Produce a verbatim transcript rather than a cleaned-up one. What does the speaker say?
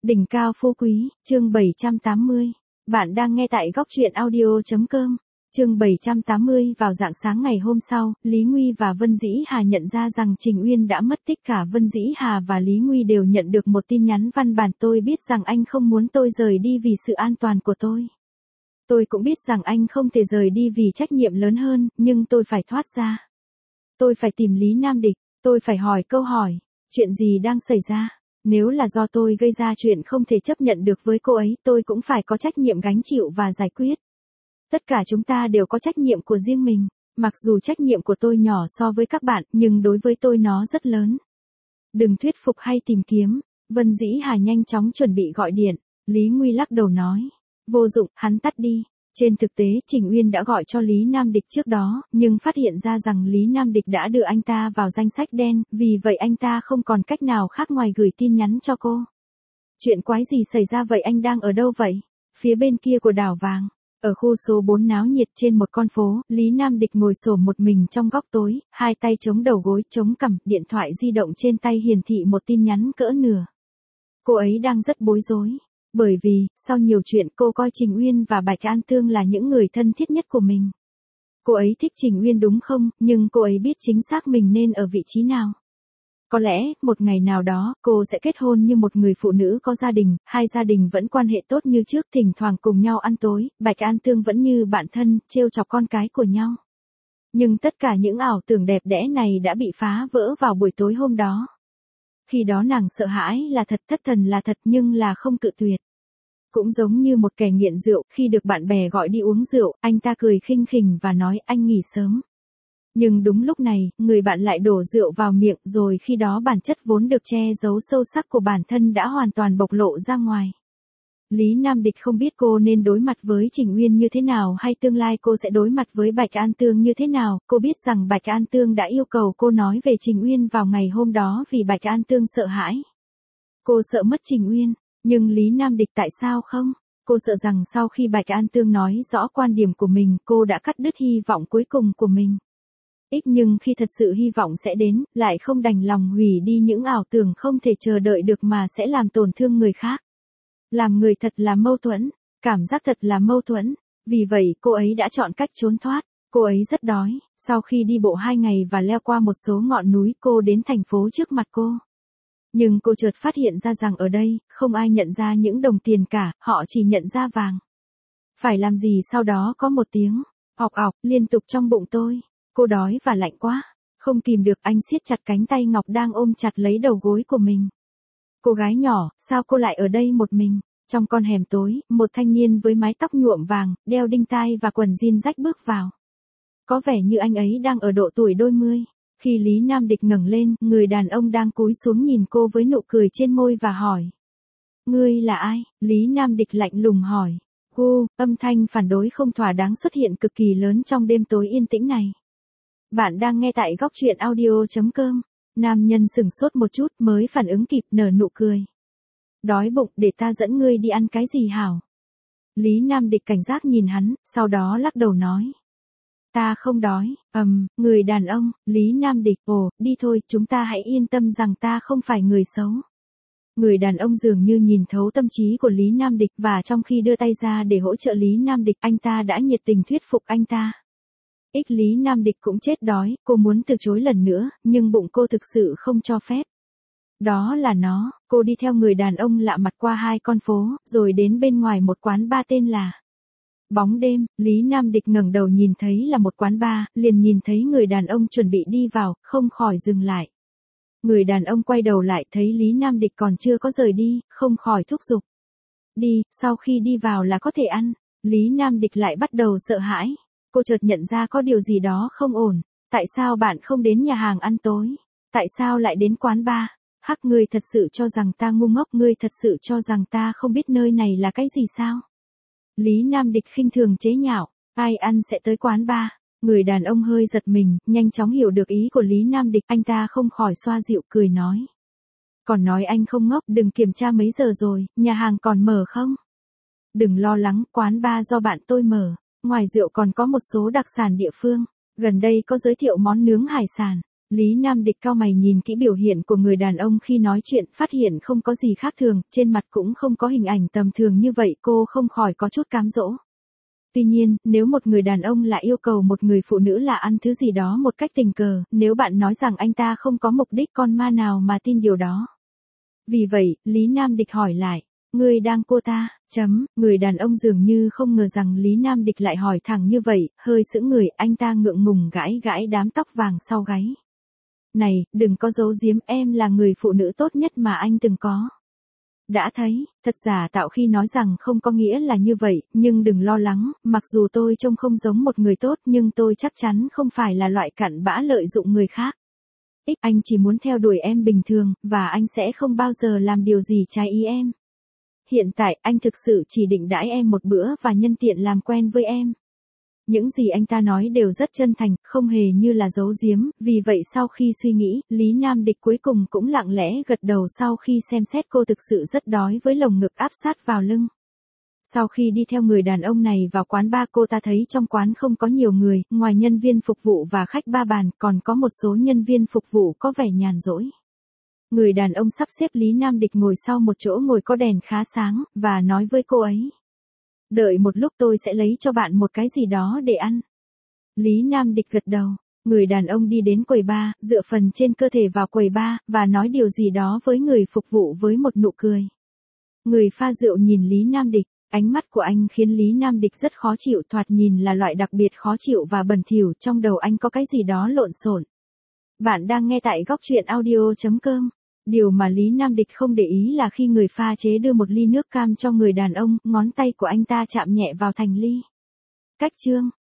Đỉnh cao phú quý, chương bảy trăm tám mươi. Bạn đang nghe tại góc truyện audio.com. Chương bảy trăm tám mươi. Vào rạng sáng ngày hôm sau, Lý Nguy và Vân Dĩ Hà nhận ra rằng Trình Uyên đã mất tích. Cả Vân Dĩ Hà và Lý Nguy đều nhận được một tin nhắn văn bản: tôi biết rằng anh không muốn tôi rời đi vì sự an toàn của tôi. Tôi cũng biết rằng anh không thể rời đi vì trách nhiệm lớn hơn, nhưng tôi phải thoát ra. Tôi phải tìm Lý Nam Địch, tôi phải hỏi câu hỏi, chuyện gì đang xảy ra? Nếu là do tôi gây ra chuyện không thể chấp nhận được với cô ấy, tôi cũng phải có trách nhiệm gánh chịu và giải quyết. Tất cả chúng ta đều có trách nhiệm của riêng mình, mặc dù trách nhiệm của tôi nhỏ so với các bạn, nhưng đối với tôi nó rất lớn. Đừng thuyết phục hay tìm kiếm. Vân Dĩ Hà nhanh chóng chuẩn bị gọi điện. Lý Nguy lắc đầu nói, vô dụng, hắn tắt đi. Trên thực tế, Trình Uyên đã gọi cho Lý Nam Địch trước đó, nhưng phát hiện ra rằng Lý Nam Địch đã đưa anh ta vào danh sách đen, vì vậy anh ta không còn cách nào khác ngoài gửi tin nhắn cho cô. Chuyện quái gì xảy ra vậy, anh đang ở đâu vậy? Phía bên kia của đảo vàng. Ở khu số bốn náo nhiệt trên một con phố, Lý Nam Địch ngồi xổm một mình trong góc tối, hai tay chống đầu gối, chống cằm, điện thoại di động trên tay hiển thị một tin nhắn cỡ nửa. Cô ấy đang rất bối rối. Bởi vì, sau nhiều chuyện cô coi Trình Uyên và Bạch An Tương là những người thân thiết nhất của mình. Cô ấy thích Trình Uyên đúng không, nhưng cô ấy biết chính xác mình nên ở vị trí nào. Có lẽ, một ngày nào đó, cô sẽ kết hôn như một người phụ nữ có gia đình, hai gia đình vẫn quan hệ tốt như trước, thỉnh thoảng cùng nhau ăn tối, Bạch An Tương vẫn như bạn thân, trêu chọc con cái của nhau. Nhưng tất cả những ảo tưởng đẹp đẽ này đã bị phá vỡ vào buổi tối hôm đó. Khi đó nàng sợ hãi là thật, thất thần là thật, nhưng là không cự tuyệt. Cũng giống như một kẻ nghiện rượu, khi được bạn bè gọi đi uống rượu, anh ta cười khinh khỉnh và nói anh nghỉ sớm. Nhưng đúng lúc này, người bạn lại đổ rượu vào miệng, rồi khi đó bản chất vốn được che giấu sâu sắc của bản thân đã hoàn toàn bộc lộ ra ngoài. Lý Nam Địch không biết cô nên đối mặt với Trình Uyên như thế nào, hay tương lai cô sẽ đối mặt với Bạch An Tương như thế nào. Cô biết rằng Bạch An Tương đã yêu cầu cô nói về Trình Uyên vào ngày hôm đó vì Bạch An Tương sợ hãi. Cô sợ mất Trình Uyên, nhưng Lý Nam Địch tại sao không? Cô sợ rằng sau khi Bạch An Tương nói rõ quan điểm của mình, cô đã cắt đứt hy vọng cuối cùng của mình. Ít nhưng khi thật sự hy vọng sẽ đến, lại không đành lòng hủy đi những ảo tưởng không thể chờ đợi được mà sẽ làm tổn thương người khác. Làm người thật là mâu thuẫn, cảm giác thật là mâu thuẫn. Vì vậy cô ấy đã chọn cách trốn thoát. Cô ấy rất đói. Sau khi đi bộ hai ngày và leo qua một số ngọn núi, cô đến thành phố trước mặt cô. Nhưng cô chợt phát hiện ra rằng ở đây, không ai nhận ra những đồng tiền cả, họ chỉ nhận ra vàng. Phải làm gì sau đó có một tiếng, ọc ọc, liên tục trong bụng tôi. Cô đói và lạnh quá. Không kìm được, anh siết chặt cánh tay ngọc đang ôm chặt lấy đầu gối của mình. Cô gái nhỏ, sao cô lại ở đây một mình? Trong con hẻm tối, một thanh niên với mái tóc nhuộm vàng, đeo đinh tai và quần jean rách bước vào. Có vẻ như anh ấy đang ở độ tuổi đôi mươi. Khi Lý Nam Địch ngẩng lên, người đàn ông đang cúi xuống nhìn cô với nụ cười trên môi và hỏi. Ngươi là ai? Lý Nam Địch lạnh lùng hỏi. Hu, âm thanh phản đối không thỏa đáng xuất hiện cực kỳ lớn trong đêm tối yên tĩnh này. Bạn đang nghe tại góc truyện audio.com. Nam nhân sửng sốt một chút mới phản ứng kịp, nở nụ cười. Đói bụng, để ta dẫn ngươi đi ăn cái gì hảo? Lý Nam Địch cảnh giác nhìn hắn, sau đó lắc đầu nói. Ta không đói. Ầm, um, người đàn ông. Lý Nam Địch, ồ, đi thôi, chúng ta hãy yên tâm rằng ta không phải người xấu. Người đàn ông dường như nhìn thấu tâm trí của Lý Nam Địch, và trong khi đưa tay ra để hỗ trợ Lý Nam Địch, anh ta đã nhiệt tình thuyết phục anh ta. Ích Lý Nam Địch cũng chết đói, cô muốn từ chối lần nữa, nhưng bụng cô thực sự không cho phép. Đó là nó. Cô đi theo người đàn ông lạ mặt qua hai con phố, rồi đến bên ngoài một quán bar tên là Bóng Đêm. Lý Nam Địch ngẩng đầu nhìn thấy là một quán bar, liền nhìn thấy người đàn ông chuẩn bị đi vào, không khỏi dừng lại. Người đàn ông quay đầu lại thấy Lý Nam Địch còn chưa có rời đi, không khỏi thúc giục. Đi, sau khi đi vào là có thể ăn. Lý Nam Địch lại bắt đầu sợ hãi. Cô chợt nhận ra có điều gì đó không ổn. Tại sao bạn không đến nhà hàng ăn tối? Tại sao lại đến quán bar? Hắc, ngươi thật sự cho rằng ta ngu ngốc, ngươi thật sự cho rằng ta không biết nơi này là cái gì sao? Lý Nam Địch khinh thường chế nhạo, ai ăn sẽ tới quán bar. Người đàn ông hơi giật mình, nhanh chóng hiểu được ý của Lý Nam Địch, anh ta không khỏi xoa dịu cười nói. Còn nói anh không ngốc, đừng kiểm tra mấy giờ rồi, nhà hàng còn mở không? Đừng lo lắng, quán bar do bạn tôi mở. Ngoài rượu còn có một số đặc sản địa phương. Gần đây có giới thiệu món nướng hải sản. Lý Nam Địch cau mày nhìn kỹ biểu hiện của người đàn ông khi nói chuyện, phát hiện không có gì khác thường, trên mặt cũng không có hình ảnh tầm thường như vậy, cô không khỏi có chút cám dỗ. Tuy nhiên, nếu một người đàn ông lại yêu cầu một người phụ nữ là ăn thứ gì đó một cách tình cờ, nếu bạn nói rằng anh ta không có mục đích, con ma nào mà tin điều đó. Vì vậy, Lý Nam Địch hỏi lại, ngươi đang cô ta, chấm, người đàn ông dường như không ngờ rằng Lý Nam Địch lại hỏi thẳng như vậy, hơi sững người, anh ta ngượng ngùng gãi gãi đám tóc vàng sau gáy. Này, đừng có giấu giếm, em là người phụ nữ tốt nhất mà anh từng có. Đã thấy, thật giả tạo khi nói rằng không có nghĩa là như vậy, nhưng đừng lo lắng, mặc dù tôi trông không giống một người tốt nhưng tôi chắc chắn không phải là loại cặn bã lợi dụng người khác. X, anh chỉ muốn theo đuổi em bình thường, và anh sẽ không bao giờ làm điều gì trái ý em. Hiện tại, anh thực sự chỉ định đãi em một bữa và nhân tiện làm quen với em. Những gì anh ta nói đều rất chân thành, không hề như là giấu giếm, vì vậy sau khi suy nghĩ, Lý Nam Địch cuối cùng cũng lặng lẽ gật đầu sau khi xem xét cô thực sự rất đói với lồng ngực áp sát vào lưng. Sau khi đi theo người đàn ông này vào quán bar, cô ta thấy trong quán không có nhiều người, ngoài nhân viên phục vụ và khách ba bàn, còn có một số nhân viên phục vụ có vẻ nhàn rỗi. Người đàn ông sắp xếp Lý Nam Địch ngồi sau một chỗ ngồi có đèn khá sáng, và nói với cô ấy. Đợi một lúc, tôi sẽ lấy cho bạn một cái gì đó để ăn. Lý Nam Địch gật đầu. Người đàn ông đi đến quầy bar, dựa phần trên cơ thể vào quầy bar, và nói điều gì đó với người phục vụ với một nụ cười. Người pha rượu nhìn Lý Nam Địch, ánh mắt của anh khiến Lý Nam Địch rất khó chịu, thoạt nhìn là loại đặc biệt khó chịu và bẩn thỉu, trong đầu anh có cái gì đó lộn xộn. Bạn đang nghe tại góc truyện audio chấm com. Điều mà Lý Nam Địch không để ý là khi người pha chế đưa một ly nước cam cho người đàn ông, ngón tay của anh ta chạm nhẹ vào thành ly. Cách chương